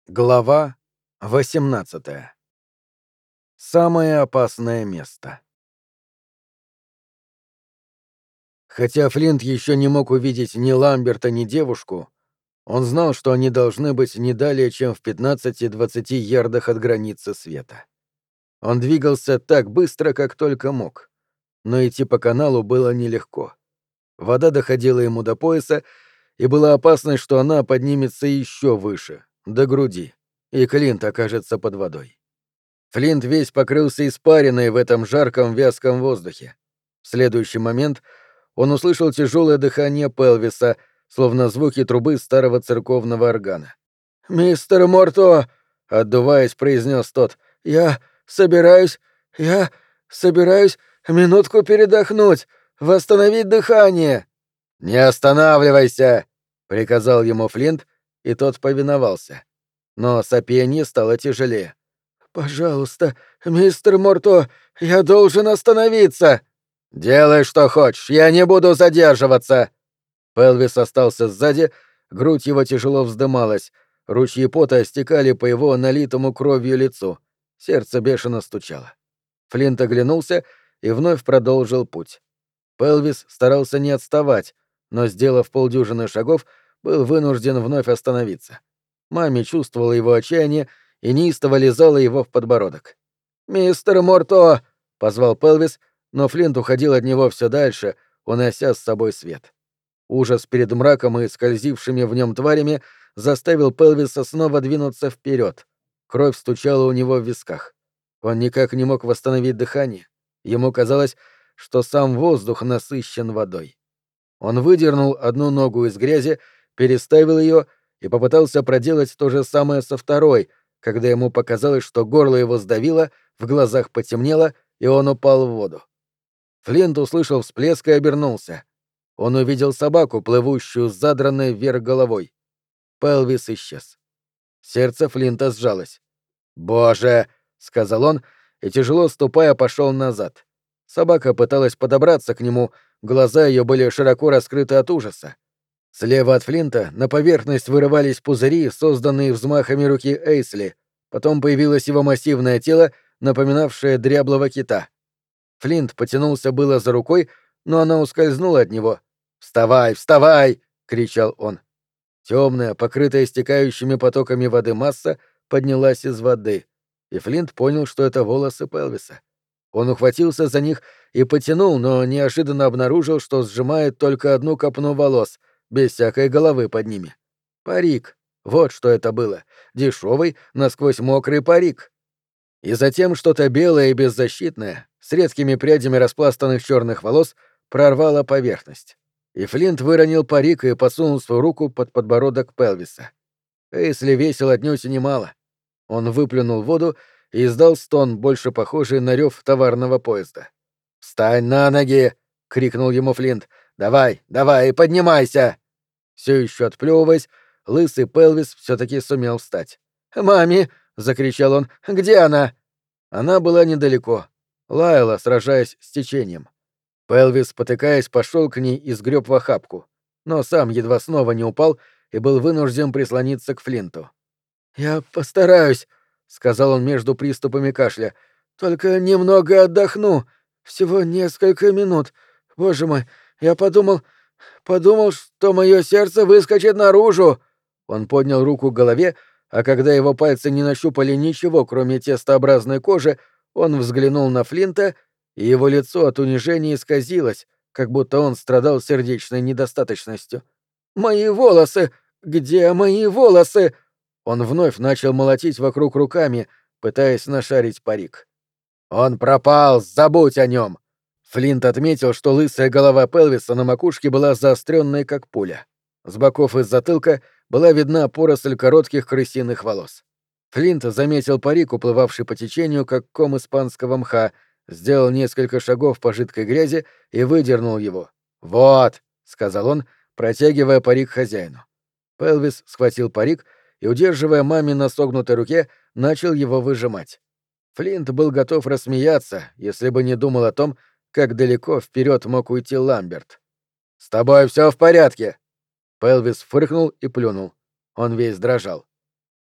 Глава 18. Самое опасное место. Хотя Флинт еще не мог увидеть ни Ламберта, ни девушку, он знал, что они должны быть не далее, чем в 15-20 ярдах от границы света. Он двигался так быстро, как только мог, но идти по каналу было нелегко. Вода доходила ему до пояса, и была опасность, что она поднимется еще выше, до груди, и Клинт окажется под водой. Флинт весь покрылся испариной в этом жарком вязком воздухе. В следующий момент он услышал тяжелое дыхание Пелвиса, словно звуки трубы старого церковного органа. «Мистер Морто!» — отдуваясь, произнес тот. «Я собираюсь минутку передохнуть, восстановить дыхание!» «Не останавливайся!» — приказал ему Флинт, и тот повиновался. Но сопенье стало тяжелее. «Пожалуйста, мистер Морто, я должен остановиться!» «Делай, что хочешь, я не буду задерживаться!» Пелвис остался сзади, грудь его тяжело вздымалась, ручьи пота стекали по его налитому кровью лицу, сердце бешено стучало. Флинт оглянулся и вновь продолжил путь. Пелвис старался не отставать, но, сделав полдюжины шагов, был вынужден вновь остановиться. Маме чувствовала его отчаяние и неистово лизала его в подбородок. «Мистер Морто!» — позвал Пелвис, но Флинт уходил от него все дальше, унося с собой свет. Ужас перед мраком и скользившими в нем тварями заставил Пелвиса снова двинуться вперед. Кровь стучала у него в висках. Он никак не мог восстановить дыхание. Ему казалось, что сам воздух насыщен водой. Он выдернул одну ногу из грязи, переставил ее и попытался проделать то же самое со второй, когда ему показалось, что горло его сдавило, в глазах потемнело, и он упал в воду. Флинт услышал всплеск и обернулся. Он увидел собаку, плывущую с задранной вверх головой. Пелвис исчез. Сердце Флинта сжалось. «Боже!» — сказал он, и, тяжело ступая, пошел назад. Собака пыталась подобраться к нему, глаза ее были широко раскрыты от ужаса. Слева от Флинта на поверхность вырывались пузыри, созданные взмахами руки Эйсли. Потом появилось его массивное тело, напоминавшее дряблого кита. Флинт потянулся было за рукой, но она ускользнула от него. «Вставай, вставай!» — кричал он. Темная, покрытая стекающими потоками воды масса поднялась из воды, и Флинт понял, что это волосы Пелвиса. Он ухватился за них и потянул, но неожиданно обнаружил, что сжимает только одну копну волос, без всякой головы под ними. Парик. Вот что это было. Дешевый, насквозь мокрый парик. И затем что-то белое и беззащитное, с редкими прядями распластанных черных волос, прорвало поверхность. И Флинт выронил парик и посунул свою руку под подбородок Пелвиса. Эйсли весил отнюдь немало. Он выплюнул воду и издал стон, больше похожий на рев товарного поезда. «Встань на ноги!» — крикнул ему Флинт. «Давай, давай, поднимайся!» Все еще отплевываясь, лысый Пелвис все-таки сумел встать. «Мами!» — закричал он. «Где она?» Она была недалеко. Лаяла, сражаясь с течением. Пелвис, спотыкаясь, пошел к ней и сгреб в охапку, но сам едва снова не упал и был вынужден прислониться к Флинту. «Я постараюсь», — сказал он между приступами кашля. «Только немного отдохну. Всего несколько минут. Боже мой, я подумал, что мое сердце выскочит наружу». Он поднял руку к голове, а когда его пальцы не нащупали ничего, кроме тестообразной кожи, он взглянул на Флинта, и его лицо от унижения исказилось, как будто он страдал сердечной недостаточностью. «Мои волосы! Где мои волосы?» Он вновь начал молотить вокруг руками, пытаясь нашарить парик. «Он пропал! Забудь о нем!» Флинт отметил, что лысая голова Пелвиса на макушке была заостренной, как пуля. С боков и с затылка была видна поросль коротких крысиных волос. Флинт заметил парик, уплывавший по течению, как ком испанского мха, сделал несколько шагов по жидкой грязи и выдернул его. «Вот», — сказал он, протягивая парик хозяину. Пелвис схватил парик и, удерживая маме на согнутой руке, начал его выжимать. Флинт был готов рассмеяться, если бы не думал о том, как далеко вперед мог уйти Ламберт. «С тобой все в порядке?» Пелвис фыркнул и плюнул. Он весь дрожал.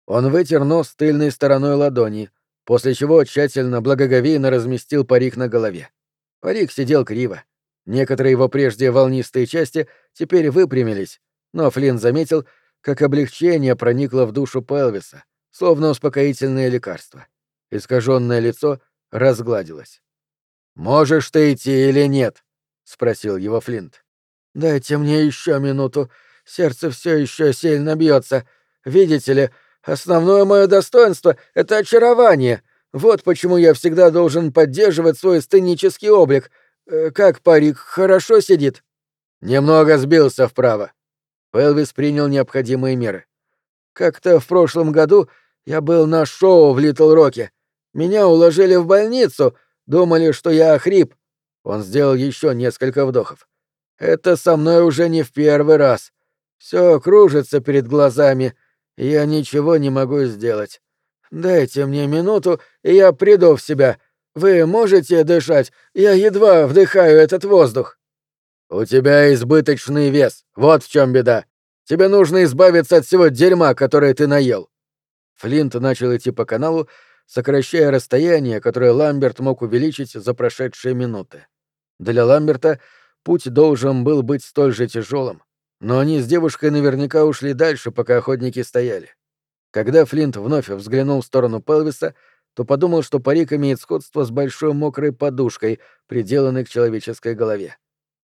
Он вытер нос тыльной стороной ладони, после чего тщательно благоговейно разместил парик на голове. Парик сидел криво. Некоторые его прежде волнистые части теперь выпрямились, но Флинн заметил, как облегчение проникло в душу Пелвиса, словно успокоительное лекарство. Искаженное лицо разгладилось. «Можешь ты идти или нет?» — спросил его Флинт. «Дайте мне еще минуту. Сердце все еще сильно бьется. Видите ли, основное мое достоинство — это очарование. Вот почему я всегда должен поддерживать свой сценический облик. Как парик хорошо сидит?» «Немного сбился вправо». Пелвис принял необходимые меры. «Как-то в прошлом году я был на шоу в Литл-Роке. Меня уложили в больницу, думали, что я охрип». Он сделал еще несколько вдохов. «Это со мной уже не в первый раз. Все кружится перед глазами, и я ничего не могу сделать. Дайте мне минуту, и я приду в себя. Вы можете дышать? Я едва вдыхаю этот воздух». «У тебя избыточный вес. Вот в чем беда. Тебе нужно избавиться от всего дерьма, которое ты наел». Флинт начал идти по каналу, сокращая расстояние, которое Ламберт мог увеличить за прошедшие минуты. Для Ламберта путь должен был быть столь же тяжелым, но они с девушкой наверняка ушли дальше, пока охотники стояли. Когда Флинт вновь взглянул в сторону Пелвиса, то подумал, что парик имеет сходство с большой мокрой подушкой, приделанной к человеческой голове.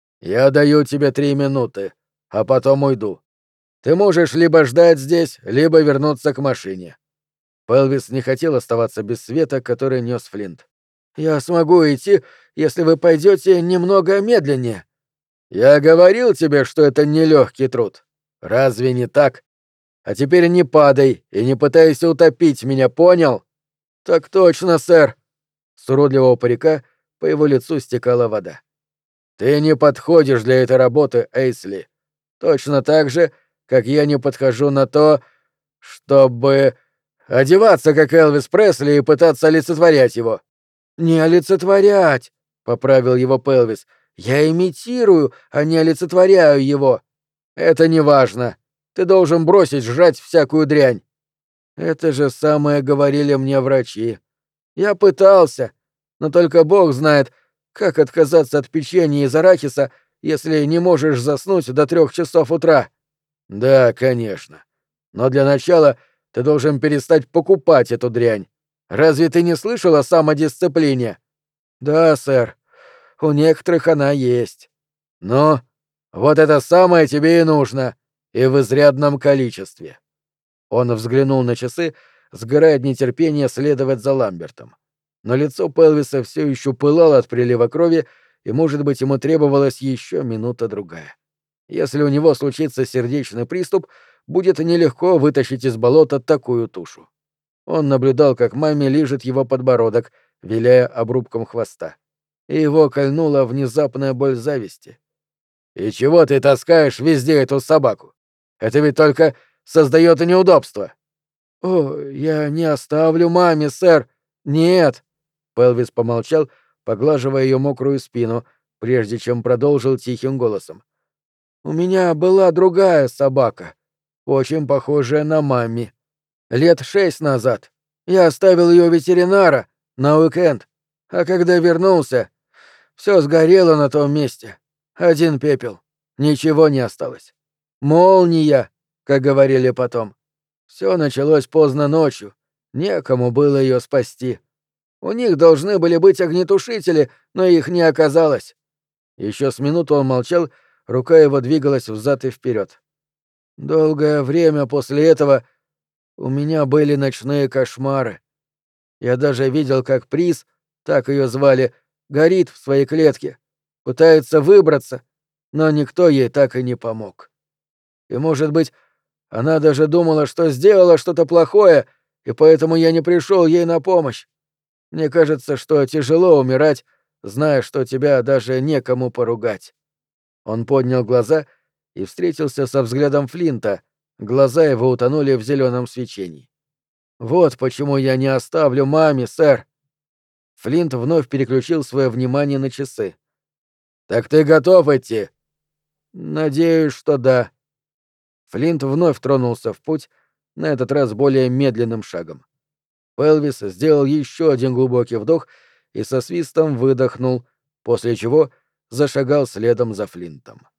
«Я даю тебе 3 минуты, а потом уйду. Ты можешь либо ждать здесь, либо вернуться к машине». Пелвис не хотел оставаться без света, который нес Флинт. «Я смогу идти, если вы пойдете немного медленнее». «Я говорил тебе, что это нелегкий труд. Разве не так? А теперь не падай и не пытайся утопить меня, понял?» «Так точно, сэр». С уродливого парика по его лицу стекала вода. «Ты не подходишь для этой работы, Эйсли. Точно так же, как я не подхожу на то, чтобы одеваться, как Элвис Пресли, и пытаться олицетворять его». «Не олицетворять», — поправил его Пелвис. «Я имитирую, а не олицетворяю его». «Это не важно. Ты должен бросить жрать всякую дрянь». «Это же самое говорили мне врачи. Я пытался, но только Бог знает, как отказаться от печенья из арахиса, если не можешь заснуть до 3 часов утра». «Да, конечно. Но для начала ты должен перестать покупать эту дрянь. Разве ты не слышал о самодисциплине?» «Да, сэр. У некоторых она есть». «Ну, вот это самое тебе и нужно, и в изрядном количестве». Он взглянул на часы, сгорая от нетерпения следовать за Ламбертом. Но лицо Пелвиса все еще пылало от прилива крови, и, может быть, ему требовалась еще минута-другая. Если у него случится сердечный приступ, будет нелегко вытащить из болота такую тушу. Он наблюдал, как маме лижет его подбородок, виляя обрубком хвоста. И его кольнула внезапная боль зависти. «И чего ты таскаешь везде эту собаку? Это ведь только создает неудобства». «О, я не оставлю маме, сэр. Нет». Пелвис помолчал, поглаживая ее мокрую спину, прежде чем продолжил тихим голосом. «У меня была другая собака, очень похожая на мамми. 6 лет назад. Я оставил ее ветеринара на уикенд, а когда вернулся, все сгорело на том месте. Один пепел. Ничего не осталось. Молния, как говорили потом. Все началось поздно ночью. Некому было ее спасти. У них должны были быть огнетушители, но их не оказалось». Еще с минуту он молчал, рука его двигалась взад и вперед. «Долгое время после этого у меня были ночные кошмары. Я даже видел, как Приз, так ее звали, горит в своей клетке, пытается выбраться, но никто ей так и не помог. И, может быть, она даже думала, что сделала что-то плохое, и поэтому я не пришел ей на помощь. Мне кажется, что тяжело умирать, зная, что тебя даже некому поругать». Он поднял глаза и встретился со взглядом Флинта, глаза его утонули в зеленом свечении. «Вот почему я не оставлю маме, сэр». Флинт вновь переключил свое внимание на часы. «Так ты готов идти?» «Надеюсь, что да». Флинт вновь тронулся в путь, на этот раз более медленным шагом. Пелвис сделал еще один глубокий вдох и со свистом выдохнул, после чего зашагал следом за Флинтом.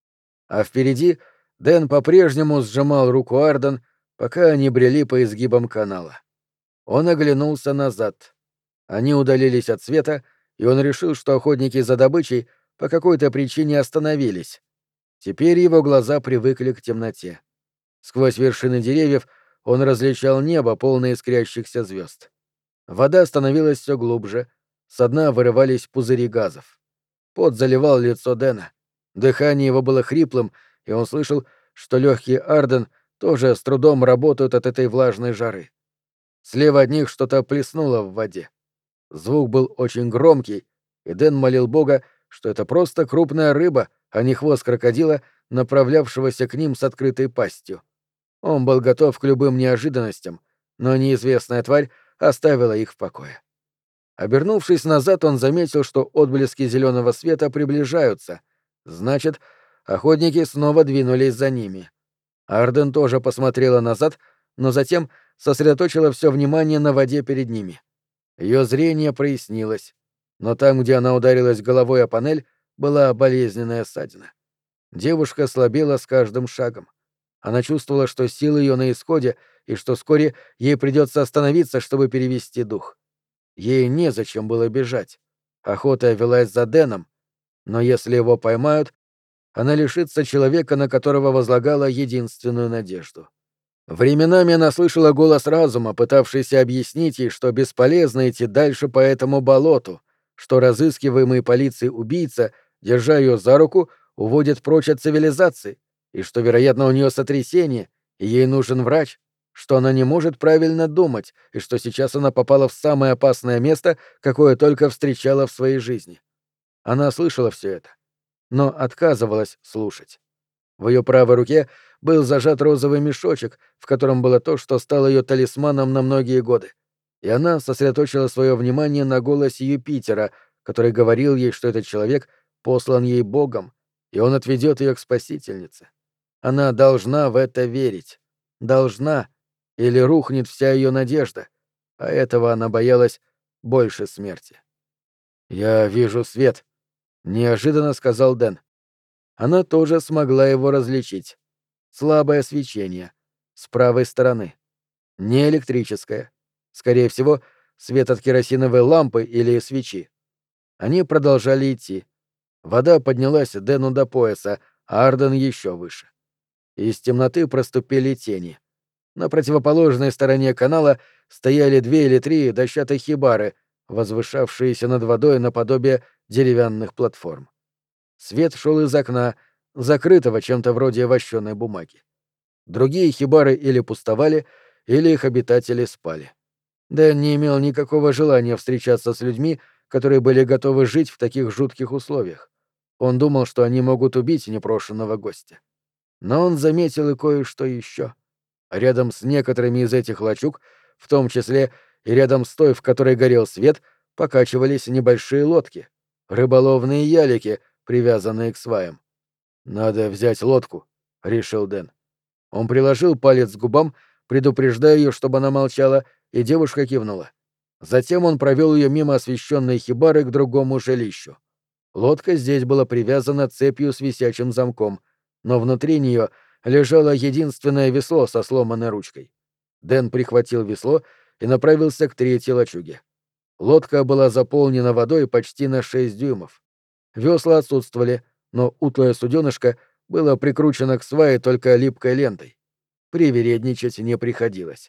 А впереди Дэн по-прежнему сжимал руку Арден, пока они брели по изгибам канала. Он оглянулся назад. Они удалились от света, и он решил, что охотники за добычей по какой-то причине остановились. Теперь его глаза привыкли к темноте. Сквозь вершины деревьев он различал небо, полное искрящихся звезд. Вода становилась все глубже, со дна вырывались пузыри газов. Пот заливал лицо Дэна. Дыхание его было хриплым, и он слышал, что легкие Арден тоже с трудом работают от этой влажной жары. Слева от них что-то плеснуло в воде. Звук был очень громкий, и Дэн молил Бога, что это просто крупная рыба, а не хвост крокодила, направлявшегося к ним с открытой пастью. Он был готов к любым неожиданностям, но неизвестная тварь оставила их в покое. Обернувшись назад, он заметил, что отблески зеленого света приближаются. Значит, охотники снова двинулись за ними. Арден тоже посмотрела назад, но затем сосредоточила все внимание на воде перед ними. Ее зрение прояснилось, но там, где она ударилась головой о панель, была болезненная ссадина. Девушка слабела с каждым шагом. Она чувствовала, что силы ее на исходе, и что вскоре ей придется остановиться, чтобы перевести дух. Ей незачем было бежать. Охота велась за Дэном, но если его поймают, она лишится человека, на которого возлагала единственную надежду. Временами она слышала голос разума, пытавшийся объяснить ей, что бесполезно идти дальше по этому болоту, что разыскиваемый полицией убийца, держа ее за руку, уводит прочь от цивилизации, и что, вероятно, у нее сотрясение, и ей нужен врач, что она не может правильно думать, и что сейчас она попала в самое опасное место, какое только встречала в своей жизни. Она слышала все это, но отказывалась слушать. В ее правой руке был зажат розовый мешочек, в котором было то, что стало ее талисманом на многие годы, и она сосредоточила свое внимание на голосе Юпитера, который говорил ей, что этот человек послан ей Богом, и он отведет ее к Спасительнице. Она должна в это верить. Должна, или рухнет вся ее надежда, а этого она боялась больше смерти. «Я вижу свет», — неожиданно сказал Дэн. Она тоже смогла его различить. Слабое свечение. С правой стороны. Не электрическое. Скорее всего, свет от керосиновой лампы или свечи. Они продолжали идти. Вода поднялась Дэну до пояса, а Арден еще выше. Из темноты проступили тени. На противоположной стороне канала стояли 2 или 3 дощатые хибары, возвышавшиеся над водой наподобие деревянных платформ. Свет шел из окна, закрытого чем-то вроде вощеной бумаги. Другие хибары или пустовали, или их обитатели спали. Дэн не имел никакого желания встречаться с людьми, которые были готовы жить в таких жутких условиях. Он думал, что они могут убить непрошенного гостя. Но он заметил и кое-что еще. Рядом с некоторыми из этих лачуг, в том числе и рядом с той, в которой горел свет, покачивались небольшие лодки, рыболовные ялики, привязанные к сваям. «Надо взять лодку», — решил Дэн. Он приложил палец к губам, предупреждая ее, чтобы она молчала, и девушка кивнула. Затем он провел ее мимо освещенной хибары к другому жилищу. Лодка здесь была привязана цепью с висячим замком, но внутри нее лежало единственное весло со сломанной ручкой. Дэн прихватил весло и направился к третьей лачуге. Лодка была заполнена водой почти на 6 дюймов. Весла отсутствовали, но утлое суденышко было прикручено к свае только липкой лентой. Привередничать не приходилось.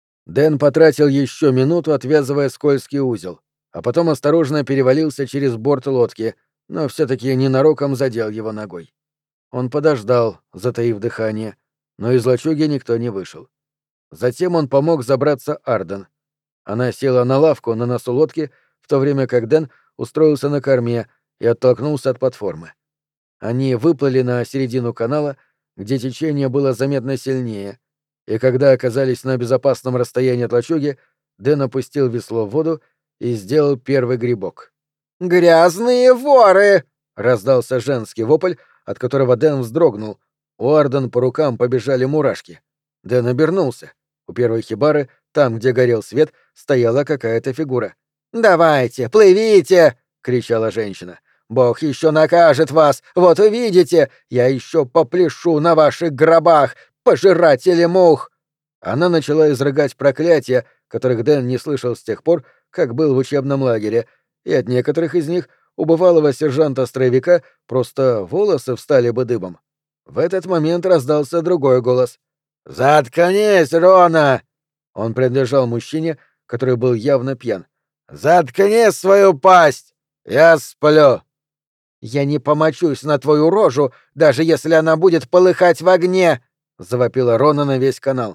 Дэн потратил еще минуту, отвязывая скользкий узел, а потом осторожно перевалился через борт лодки, но все-таки ненароком задел его ногой. Он подождал, затаив дыхание, но из лачуги никто не вышел. Затем он помог забраться Арден. Она села на лавку на носу лодки, в то время как Дэн устроился на корме и оттолкнулся от платформы. Они выплыли на середину канала, где течение было заметно сильнее, и когда оказались на безопасном расстоянии от лачуги, Дэн опустил весло в воду и сделал первый грибок. «Грязные воры!» — раздался женский вопль, от которого Дэн вздрогнул. У Арден по рукам побежали мурашки. Дэн обернулся. У первой хибары, там, где горел свет, стояла какая-то фигура. «Давайте, плывите!» — кричала женщина. «Бог еще накажет вас! Вот увидите! Я еще попляшу на ваших гробах, пожиратели мух!» Она начала изрыгать проклятия, которых Дэн не слышал с тех пор, как был в учебном лагере, и от некоторых из них у бывалого сержанта-строевика просто волосы встали бы дыбом. В этот момент раздался другой голос. «Заткнись, Рона!» Он принадлежал мужчине, который был явно пьян. «Заткни свою пасть! Я сплю!» «Я не помочусь на твою рожу, даже если она будет полыхать в огне!» — завопила Рона на весь канал.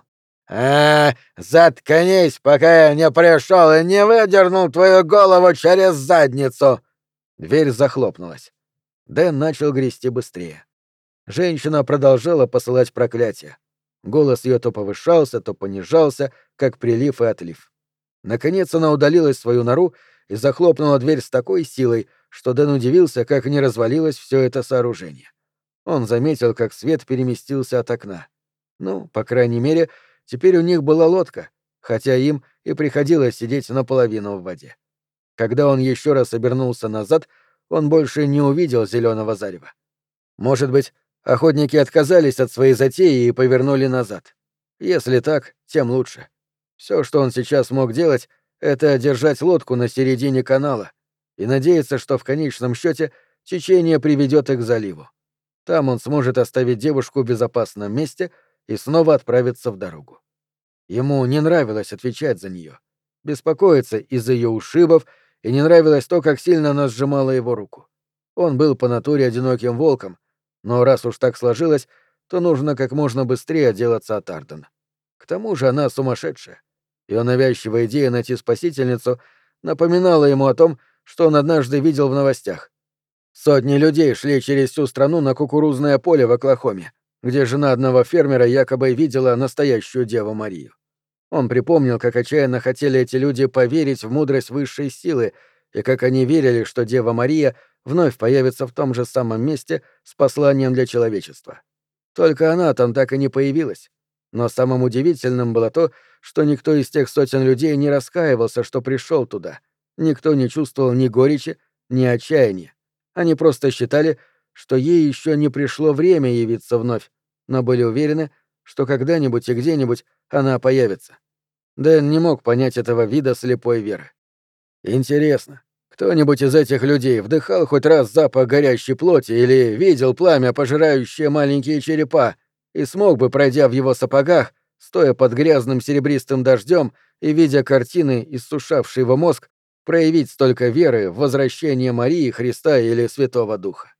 Заткнись, пока я не пришел и не выдернул твою голову через задницу!» Дверь захлопнулась. Дэн начал грести быстрее. Женщина продолжала посылать проклятия. Голос ее то повышался, то понижался, как прилив и отлив. Наконец она удалилась в свою нору и захлопнула дверь с такой силой, что Дэн удивился, как не развалилось все это сооружение. Он заметил, как свет переместился от окна. Ну, по крайней мере, теперь у них была лодка, хотя им и приходилось сидеть наполовину в воде. Когда он еще раз обернулся назад, он больше не увидел зеленого зарева. Может быть, охотники отказались от своей затеи и повернули назад. Если так, тем лучше. Все, что он сейчас мог делать, это держать лодку на середине канала и надеяться, что в конечном счете течение приведет их к заливу. Там он сможет оставить девушку в безопасном месте и снова отправиться в дорогу. Ему не нравилось отвечать за нее, беспокоиться из-за ее ушибов, и не нравилось то, как сильно она сжимала его руку. Он был по натуре одиноким волком, но раз уж так сложилось, то нужно как можно быстрее отделаться от Арден. К тому же она сумасшедшая. Ее навязчивая идея найти спасительницу напоминала ему о том, что он однажды видел в новостях. Сотни людей шли через всю страну на кукурузное поле в Оклахоме, где жена одного фермера якобы видела настоящую Деву Марию. Он припомнил, как отчаянно хотели эти люди поверить в мудрость высшей силы, и как они верили, что Дева Мария вновь появится в том же самом месте с посланием для человечества. Только она там так и не появилась. Но самым удивительным было то, что никто из тех сотен людей не раскаивался, что пришел туда. Никто не чувствовал ни горечи, ни отчаяния. Они просто считали, что ей еще не пришло время явиться вновь, но были уверены, что когда-нибудь и где-нибудь она появится. Дэн не мог понять этого вида слепой веры. Интересно, кто-нибудь из этих людей вдыхал хоть раз запах горящей плоти или видел пламя, пожирающее маленькие черепа, и смог бы, пройдя в его сапогах, стоя под грязным серебристым дождем и видя картины, иссушавшие его мозг, проявить столько веры в возвращение Марии, Христа или Святого Духа?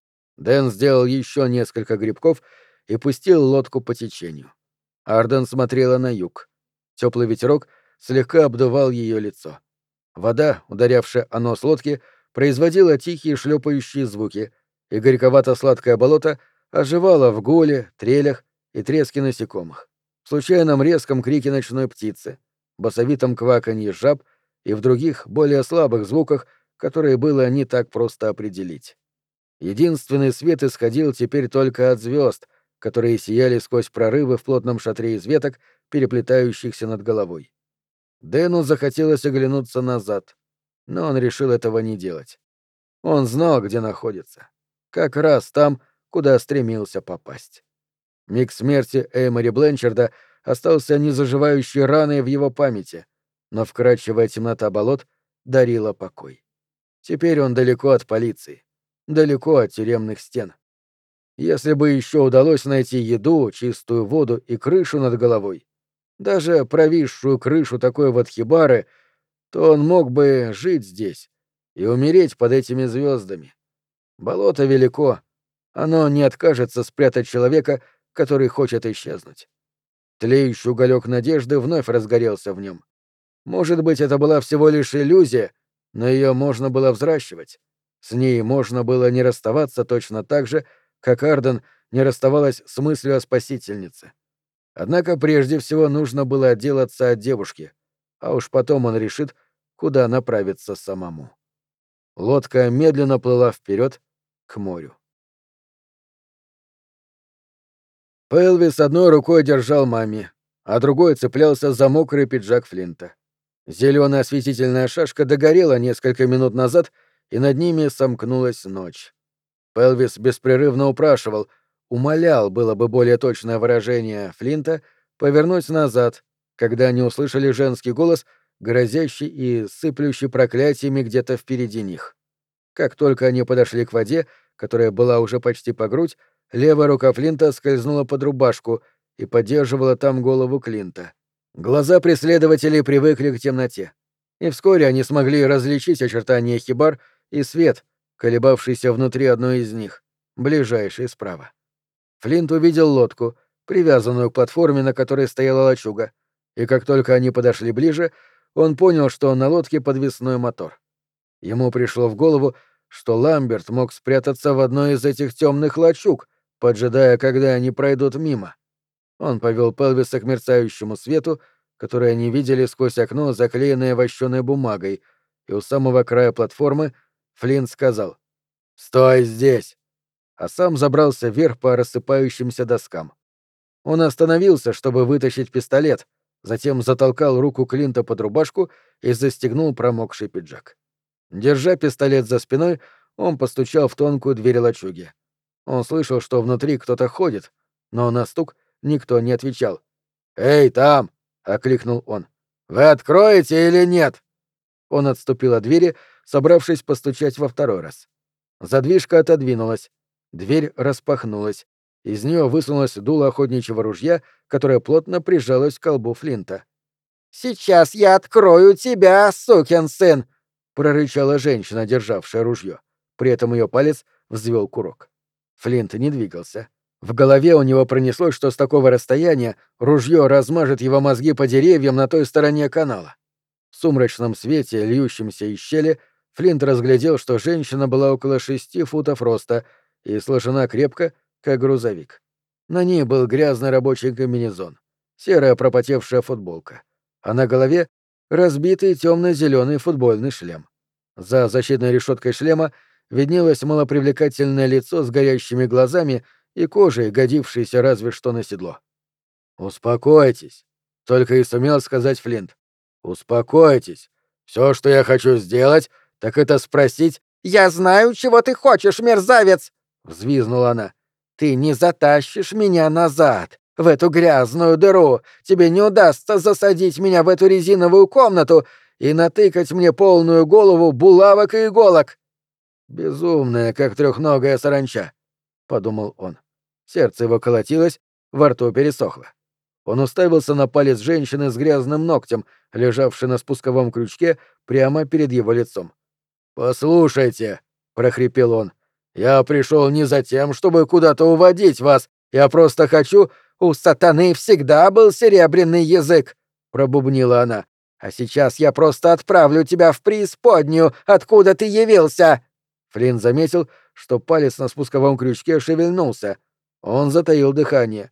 Дэн сделал еще несколько грибков и пустил лодку по течению. Арден смотрела на юг. Теплый ветерок слегка обдувал ее лицо. Вода, ударявшая о нос лодки, производила тихие шлепающие звуки, и горьковато-сладкое болото оживало в гуле, трелях и треске насекомых, в случайном резком крике ночной птицы, басовитом кваканье жаб и в других, более слабых звуках, которые было не так просто определить. Единственный свет исходил теперь только от звезд, которые сияли сквозь прорывы в плотном шатре из веток, переплетающихся над головой. Дэну захотелось оглянуться назад, но он решил этого не делать. Он знал, где находится. Как раз там, куда стремился попасть. Миг смерти Эймори Бленчарда остался незаживающей раной в его памяти, но вкрадчивая темнота болот дарила покой. Теперь он далеко от полиции, далеко от тюремных стен. Если бы еще удалось найти еду, чистую воду и крышу над головой, даже провисшую крышу такой вот хибары, то он мог бы жить здесь и умереть под этими звездами. Болото велико, оно не откажется спрятать человека, который хочет исчезнуть. Тлеющий уголек надежды вновь разгорелся в нем. Может быть, это была всего лишь иллюзия, но ее можно было взращивать. С ней можно было не расставаться точно так же, как Арден не расставалась с мыслью о спасительнице. Однако прежде всего нужно было отделаться от девушки, а уж потом он решит, куда направиться самому. Лодка медленно плыла вперед к морю. Пэлвис одной рукой держал Мами, а другой цеплялся за мокрый пиджак Флинта. Зеленая осветительная шашка догорела несколько минут назад, и над ними сомкнулась ночь. Пелвис беспрерывно упрашивал, умолял, было бы более точное выражение, Флинта повернуть назад, когда они услышали женский голос, грозящий и сыплющий проклятиями где-то впереди них. Как только они подошли к воде, которая была уже почти по грудь, левая рука Флинта скользнула под рубашку и поддерживала там голову Клинта. Глаза преследователей привыкли к темноте, и вскоре они смогли различить очертания хибар и свет, колебавшийся внутри одной из них, ближайшей справа. Флинт увидел лодку, привязанную к платформе, на которой стояла лачуга, и как только они подошли ближе, он понял, что на лодке подвесной мотор. Ему пришло в голову, что Ламберт мог спрятаться в одной из этих темных лачуг, поджидая, когда они пройдут мимо. Он повел Пелвиса к мерцающему свету, который они видели сквозь окно, заклеенное вощеной бумагой, и у самого края платформы Флинт сказал «Стой здесь!», а сам забрался вверх по рассыпающимся доскам. Он остановился, чтобы вытащить пистолет, затем затолкал руку Клинта под рубашку и застегнул промокший пиджак. Держа пистолет за спиной, он постучал в тонкую дверь лачуги. Он слышал, что внутри кто-то ходит, но на стук никто не отвечал. «Эй, там!» — окликнул он. «Вы откроете или нет?» Он отступил от двери, собравшись постучать во второй раз. Задвижка отодвинулась. Дверь распахнулась. Из нее высунулось дуло охотничьего ружья, которое плотно прижалось к колбу Флинта. «Сейчас я открою тебя, сукин сын!» — прорычала женщина, державшая ружье. При этом ее палец взвел курок. Флинт не двигался. В голове у него пронеслось, что с такого расстояния ружье размажет его мозги по деревьям на той стороне канала. В сумрачном свете, льющемся из щели, Флинт разглядел, что женщина была около 6 футов роста и сложена крепко, как грузовик. На ней был грязный рабочий комбинезон, серая пропотевшая футболка, а на голове разбитый темно-зеленый футбольный шлем. За защитной решеткой шлема виднелось малопривлекательное лицо с горящими глазами и кожей, годившейся разве что на седло. «Успокойтесь», — только и сумел сказать Флинт. «Успокойтесь. Все, что я хочу сделать, так это спросить...» «Я знаю, чего ты хочешь, мерзавец!» — взвизгнула она. «Ты не затащишь меня назад, в эту грязную дыру. Тебе не удастся засадить меня в эту резиновую комнату и натыкать мне полную голову булавок и иголок». «Безумная, как трехногая саранча», — подумал он. Сердце его колотилось, во рту пересохло. Он уставился на палец женщины с грязным ногтем, лежавший на спусковом крючке прямо перед его лицом. «Послушайте», — прохрипел он, — «я пришел не за тем, чтобы куда-то уводить вас. Я просто хочу...» «У сатаны всегда был серебряный язык», — пробубнила она. «А сейчас я просто отправлю тебя в преисподнюю, откуда ты явился». Флинн заметил, что палец на спусковом крючке шевельнулся. Он затаил дыхание.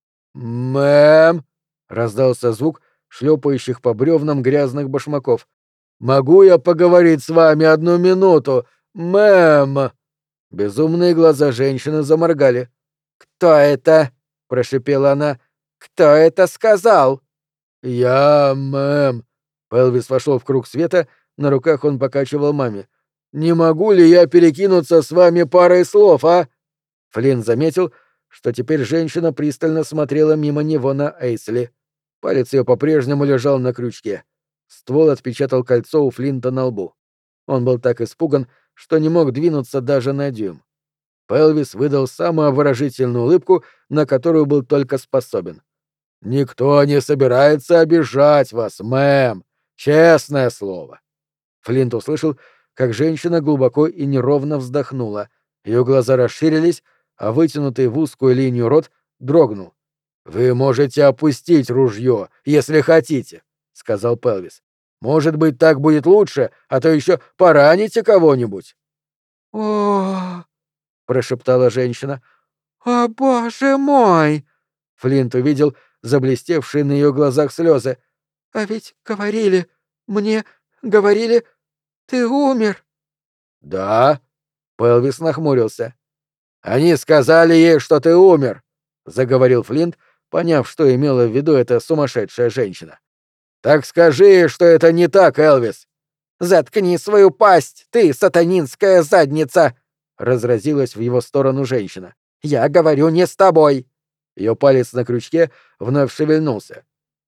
«Мэм!» — раздался звук шлепающих по бревнам грязных башмаков. «Могу я поговорить с вами 1 минуту? Мэм!» Безумные глаза женщины заморгали. «Кто это?» — прошипела она. «Кто это сказал?» «Я, мэм...» Пелвис вошел в круг света, на руках он покачивал маме. «Не могу ли я перекинуться с вами парой слов, а?» Флинн заметил, что теперь женщина пристально смотрела мимо него на Эйсли. Палец ее по-прежнему лежал на крючке. Ствол отпечатал кольцо у Флинта на лбу. Он был так испуган, что не мог двинуться даже на дюйм. Пелвис выдал самую выразительную улыбку, на которую был только способен. «Никто не собирается обижать вас, мэм. Честное слово». Флинт услышал, как женщина глубоко и неровно вздохнула. Ее глаза расширились, а вытянутый в узкую линию рот дрогнул. «Вы можете опустить ружье, если хотите», — сказал Пелвис. «Может быть, так будет лучше, а то еще пораните кого-нибудь». «О-о-о!» — прошептала женщина. «О, боже мой!» Флинт увидел заблестевшие на ее глазах слезы. «А ведь говорили, мне говорили, ты умер». «Да?» — Пелвис нахмурился. «Они сказали ей, что ты умер», — заговорил Флинт, поняв, что имела в виду эта сумасшедшая женщина. «Так скажи, что это не так, Элвис!» «Заткни свою пасть, ты сатанинская задница!» — разразилась в его сторону женщина. «Я говорю не с тобой!» Ее палец на крючке вновь шевельнулся.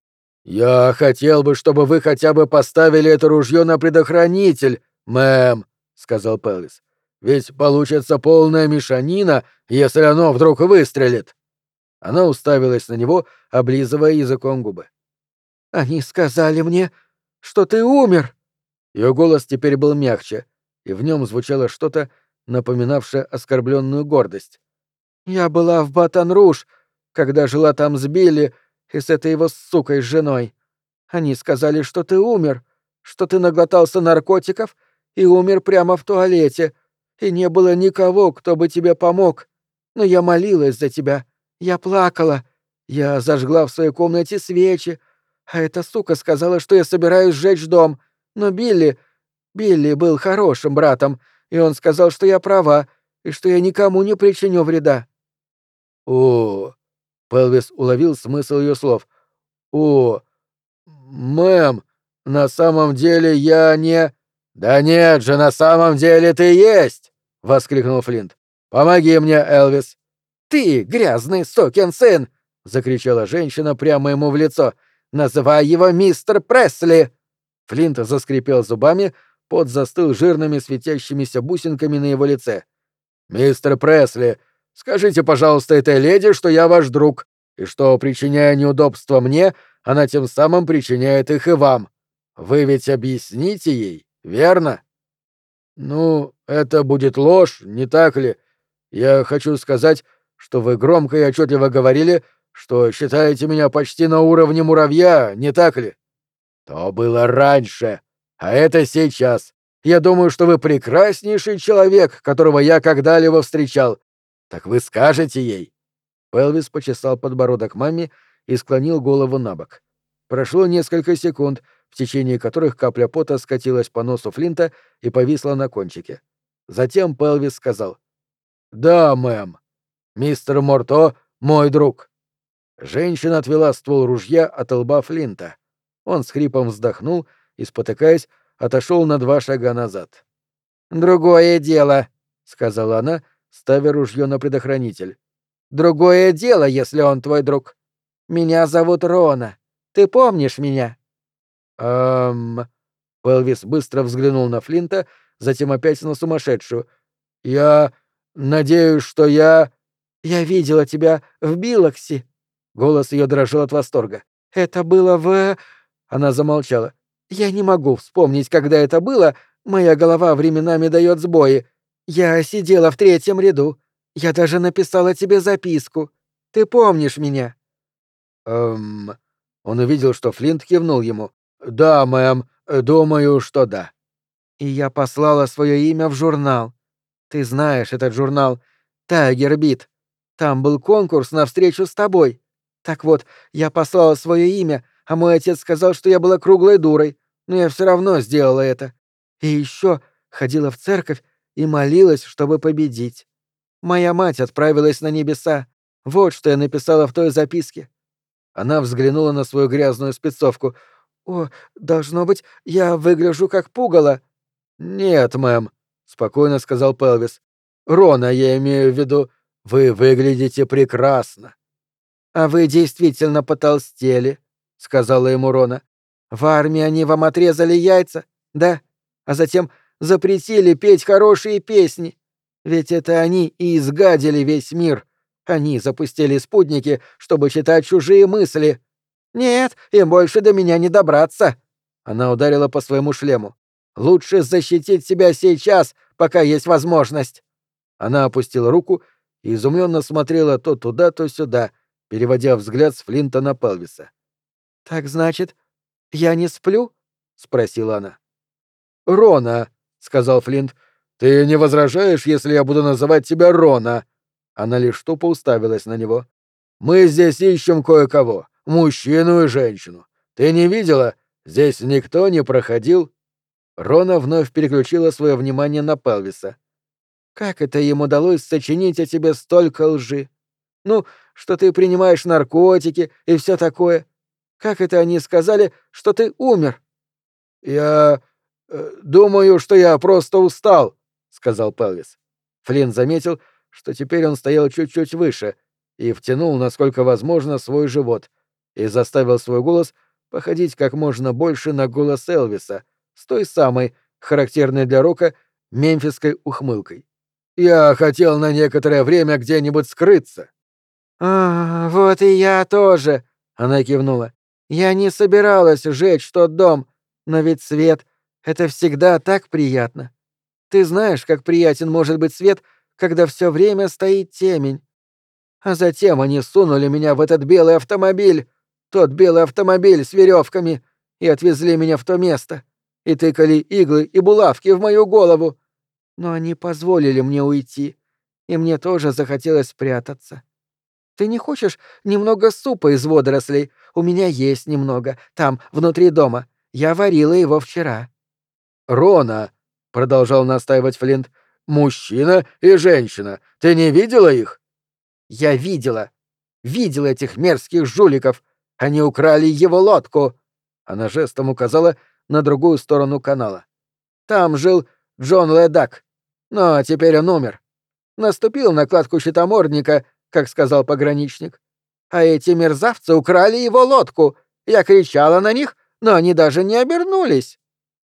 «Я хотел бы, чтобы вы хотя бы поставили это ружье на предохранитель, мэм», — сказал Пелвис. «Ведь получится полная мешанина, если оно вдруг выстрелит». Она уставилась на него, облизывая языком губы. «Они сказали мне, что ты умер!» Ее голос теперь был мягче, и в нем звучало что-то, напоминавшее оскорбленную гордость. «Я была в Батон-Руж, когда жила там с Билли и с этой его сукой с женой. Они сказали, что ты умер, что ты наглотался наркотиков и умер прямо в туалете, и не было никого, кто бы тебе помог. Но я молилась за тебя, я плакала, я зажгла в своей комнате свечи, а эта сука сказала, что я собираюсь сжечь дом, но Билли был хорошим братом, и он сказал, что я права, и что я никому не причиню вреда». «О!» — Пелвис уловил смысл ее слов. «О, мэм, на самом деле я не...» «Да нет же, на самом деле ты есть!» — воскликнул Флинт. «Помоги мне, Элвис!» «Ты, грязный сукин сын!» — закричала женщина прямо ему в лицо. «Называй его мистер Пресли!» Флинт заскрипел зубами, пот застыл жирными светящимися бусинками на его лице. «Мистер Пресли, скажите, пожалуйста, этой леди, что я ваш друг, и что, причиняя неудобства мне, она тем самым причиняет их и вам. Вы ведь объясните ей, верно?» «Ну, это будет ложь, не так ли? Я хочу сказать, что вы громко и отчетливо говорили, что считаете меня почти на уровне муравья, не так ли?» «То было раньше, а это сейчас. Я думаю, что вы прекраснейший человек, которого я когда-либо встречал. Так вы скажете ей?» Пелвис почесал подбородок маме и склонил голову на бок. Прошло несколько секунд, в течение которых капля пота скатилась по носу Флинта и повисла на кончике. Затем Пелвис сказал: «Да, мэм. Мистер Морто — мой друг». Женщина отвела ствол ружья от лба Флинта. Он с хрипом вздохнул и, спотыкаясь, отошел на 2 шага назад. «Другое дело», — сказала она, ставя ружье на предохранитель. «Другое дело, если он твой друг. Меня зовут Рона. Ты помнишь меня?» Пелвис быстро взглянул на Флинта, затем опять на сумасшедшую. «Я надеюсь, что я...» «Я видела тебя в Билоксе». Голос ее дрожал от восторга. «Это было в...» Она замолчала. «Я не могу вспомнить, когда это было. Моя голова временами дает сбои. Я сидела в 3-м ряду. Я даже написала тебе записку. Ты помнишь меня?» Он увидел, что Флинт кивнул ему. «Да, мэм, думаю, что да». «И я послала свое имя в журнал. Ты знаешь этот журнал. Тайгер Бит. Там был конкурс на встречу с тобой. Так вот, я послала свое имя, а мой отец сказал, что я была круглой дурой, но я все равно сделала это. И еще ходила в церковь и молилась, чтобы победить. Моя мать отправилась на небеса. Вот что я написала в той записке». Она взглянула на свою грязную спецовку. «О, должно быть, я выгляжу как пугало». «Нет, мэм», — спокойно сказал Пелвис. «Рона, я имею в виду. Вы выглядите прекрасно». «А вы действительно потолстели», — сказала ему Рона. «В армии они вам отрезали яйца, да? А затем запретили петь хорошие песни. Ведь это они и изгадили весь мир. Они запустили спутники, чтобы читать чужие мысли. Нет, им больше до меня не добраться». Она ударила по своему шлему. «Лучше защитить себя сейчас, пока есть возможность». Она опустила руку и изумленно смотрела то туда, то сюда, переводя взгляд с Флинта на Пелвиса. «Так значит, я не сплю?» — спросила она. «Рона», — сказал Флинт, — «ты не возражаешь, если я буду называть тебя Рона?» Она лишь тупо уставилась на него. «Мы здесь ищем кое-кого, мужчину и женщину. Ты не видела? Здесь никто не проходил». Рона вновь переключила свое внимание на Пелвиса. «Как это им удалось сочинить о тебе столько лжи? Ну, что ты принимаешь наркотики и все такое. Как это они сказали, что ты умер?» «Я... думаю, что я просто устал», — сказал Пелвис. Флинн заметил, что теперь он стоял чуть-чуть выше и втянул, насколько возможно, свой живот и заставил свой голос походить как можно больше на голос Элвиса с той самой, характерной для рока, мемфисской ухмылкой. «Я хотел на некоторое время где-нибудь скрыться». «А, вот и я тоже», — она кивнула. «Я не собиралась сжечь тот дом, но ведь свет — это всегда так приятно. Ты знаешь, как приятен может быть свет, когда все время стоит темень. А затем они сунули меня в этот белый автомобиль, тот белый автомобиль с веревками, и отвезли меня в то место, и тыкали иглы и булавки в мою голову. Но они позволили мне уйти, и мне тоже захотелось спрятаться. Ты не хочешь немного супа из водорослей? У меня есть немного, там, внутри дома. Я варила его вчера». «Рона», — продолжал настаивать Флинт, — «мужчина и женщина. Ты не видела их?» «Я видела. Видела этих мерзких жуликов. Они украли его лодку». Она жестом указала на другую сторону канала. «Там жил Джон Ледак. Но теперь он умер. Наступил на кладку щитомордника, как сказал пограничник. А эти мерзавцы украли его лодку. Я кричала на них, но они даже не обернулись».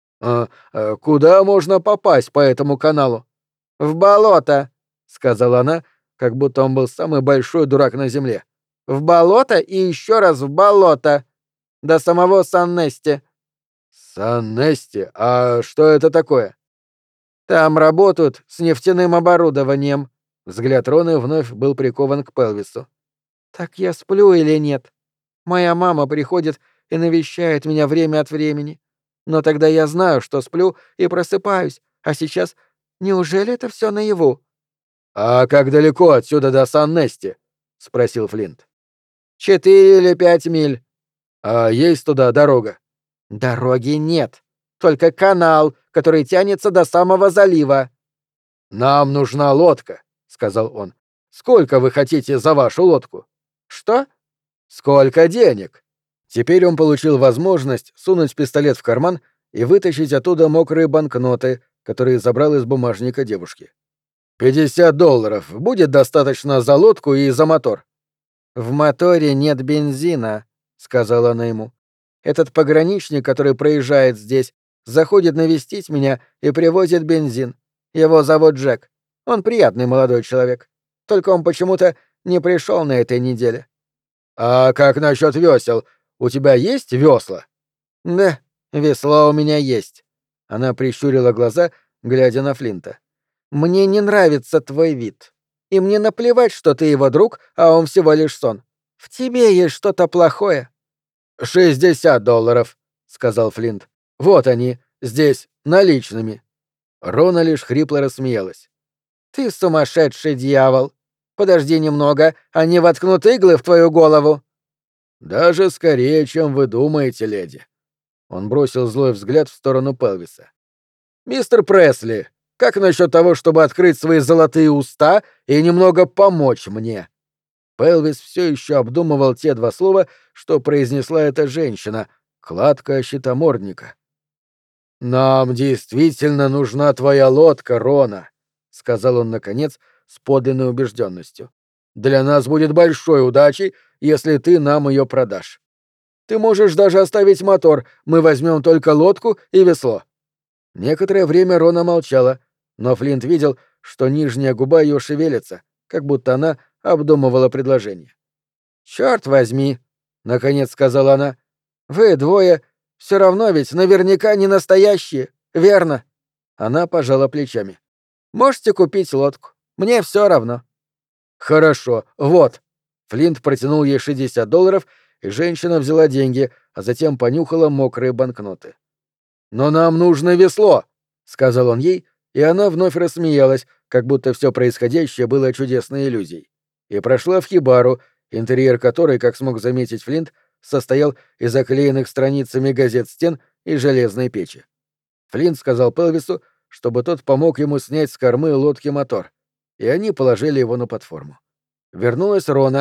«Куда можно попасть по этому каналу?» «В болото», — сказала она, как будто он был самый большой дурак на земле. «В болото и еще раз в болото. До самого Сан-Нести». «Сан-Нести? А что это такое?» «Там работают с нефтяным оборудованием». Взгляд Роны вновь был прикован к Пелвису. «Так я сплю или нет? Моя мама приходит и навещает меня время от времени. Но тогда я знаю, что сплю, и просыпаюсь. А сейчас неужели это все наяву?» «А как далеко отсюда до Сан-Нести?» — спросил Флинт. 4 или 5 миль. А есть туда дорога?» «Дороги нет. Только канал, который тянется до самого залива». «Нам нужна лодка», — сказал он. «Сколько вы хотите за вашу лодку?» «Что?» «Сколько денег?» Теперь он получил возможность сунуть пистолет в карман и вытащить оттуда мокрые банкноты, которые забрал из бумажника девушки. $50 будет достаточно за лодку и за мотор. «В моторе нет бензина», — сказала она ему. «Этот пограничник, который проезжает здесь, заходит навестить меня и привозит бензин. Его зовут Джек. Он приятный молодой человек. Только он почему-то не пришел на этой неделе». «А как насчет весел? У тебя есть весла?» «Да, весло у меня есть». Она прищурила глаза, глядя на Флинта. «Мне не нравится твой вид. И мне наплевать, что ты его друг, а он всего лишь сон. В тебе есть что-то плохое». $60, — сказал Флинт. «Вот они, здесь, наличными». Рона лишь хрипло рассмеялась. «Ты сумасшедший дьявол! Подожди немного, они воткнут иглы в твою голову!» «Даже скорее, чем вы думаете, леди». Он бросил злой взгляд в сторону Пелвиса. «Мистер Пресли, как насчет того, чтобы открыть свои золотые уста и немного помочь мне?» Пелвис все еще обдумывал те два слова, что произнесла эта женщина, кладка щитомордника. «Нам действительно нужна твоя лодка, Рона», — сказал он, наконец, с подлинной убежденностью. «Для нас будет большой удачей, если ты нам ее продашь. Ты можешь даже оставить мотор, мы возьмем только лодку и весло». Некоторое время Рона молчала, но Флинт видел, что нижняя губа ее шевелится, как будто она обдумывала предложение. «Черт возьми», — наконец сказала она, — «вы двое все равно ведь наверняка не настоящие, верно?» Она пожала плечами. «Можете купить лодку. Мне все равно». «Хорошо, вот». Флинт протянул ей $60, и женщина взяла деньги, а затем понюхала мокрые банкноты. «Но нам нужно весло», — сказал он ей, и она вновь рассмеялась, как будто все происходящее было чудесной иллюзией, и прошла в хибару, интерьер которой, как смог заметить Флинт, состоял из оклеенных страницами газет стен и железной печи. Флинт сказал Пелвису, чтобы тот помог ему снять с кормы лодки мотор, и они положили его на платформу. Вернулась Рона,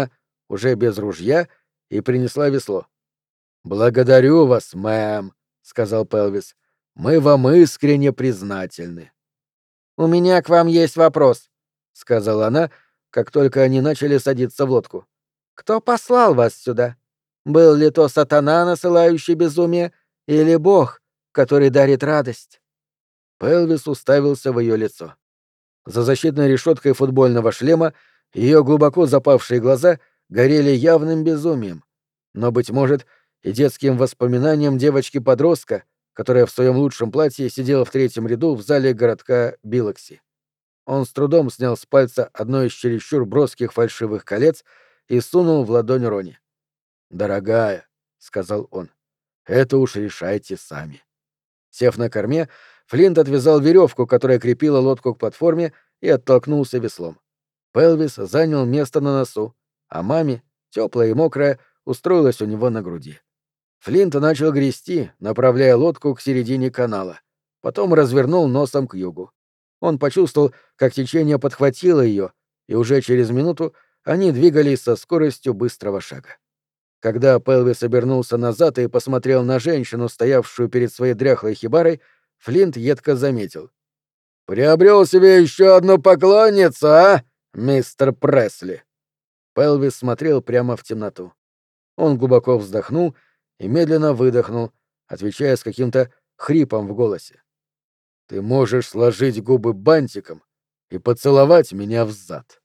уже без ружья, и принесла весло. «Благодарю вас, мэм», — сказал Пелвис. «Мы вам искренне признательны». «У меня к вам есть вопрос», — сказала она, как только они начали садиться в лодку. «Кто послал вас сюда? Был ли то сатана, насылающий безумие, или бог, который дарит радость?» Пелвис уставился в ее лицо. За защитной решеткой футбольного шлема ее глубоко запавшие глаза горели явным безумием, но, быть может, и детским воспоминанием девочки-подростка, которая в своем лучшем платье сидела в третьем ряду в зале городка Билокси. Он с трудом снял с пальца одно из чересчур броских фальшивых колец и сунул в ладонь Рони. «Дорогая», — сказал он, — «это уж решайте сами». Сев на корме, Флинт отвязал веревку, которая крепила лодку к платформе, и оттолкнулся веслом. Пелвис занял место на носу, а маме, теплая и мокрая, устроилась у него на груди. Флинт начал грести, направляя лодку к середине канала. Потом развернул носом к югу. Он почувствовал, как течение подхватило ее, и уже через минуту они двигались со скоростью быстрого шага. Когда Пелвис обернулся назад и посмотрел на женщину, стоявшую перед своей дряхлой хибарой, Флинт едко заметил. «Приобрел себе еще одну поклонницу, а, мистер Пресли?» Пелвис смотрел прямо в темноту. Он глубоко вздохнул и медленно выдохнул, отвечая с каким-то хрипом в голосе. «Ты можешь сложить губы бантиком и поцеловать меня взад».